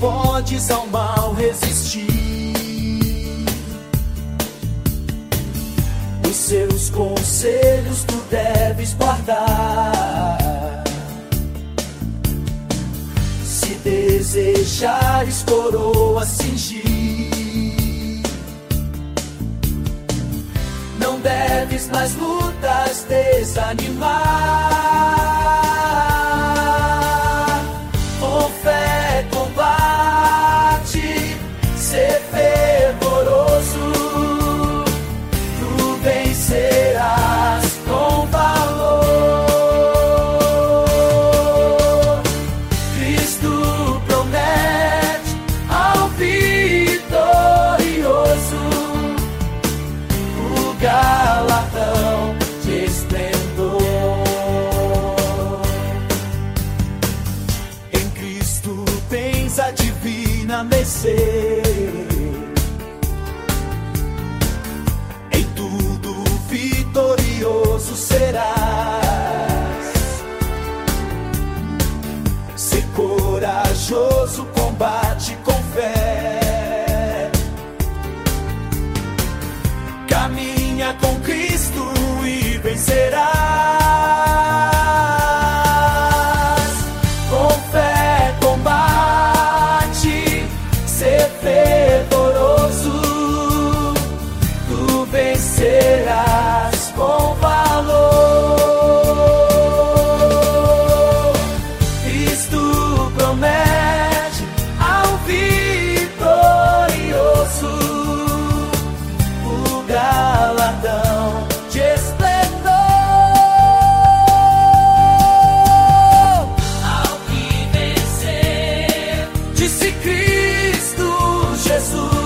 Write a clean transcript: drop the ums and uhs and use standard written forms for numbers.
podes ao mal resistir. Os seus conselhos tu deves guardar. Se desejares coroa cingir, não deves nas lutas desanimar. Com fé combate, ser fervoroso, tu vencerás com valor. Cristo promete ao vitorioso o galardão de esplendor. Em Cristo tens a divina mercê, em tudo vitorioso serás. Ser corajoso, combate com fé, caminha com Cristo e vencerás. Com fé combate, ser fervoroso, tu vencerás com valor. Cristo promete ao vitorioso o galardão de esplendor. Ao que vencer, disse Cristo Jesus.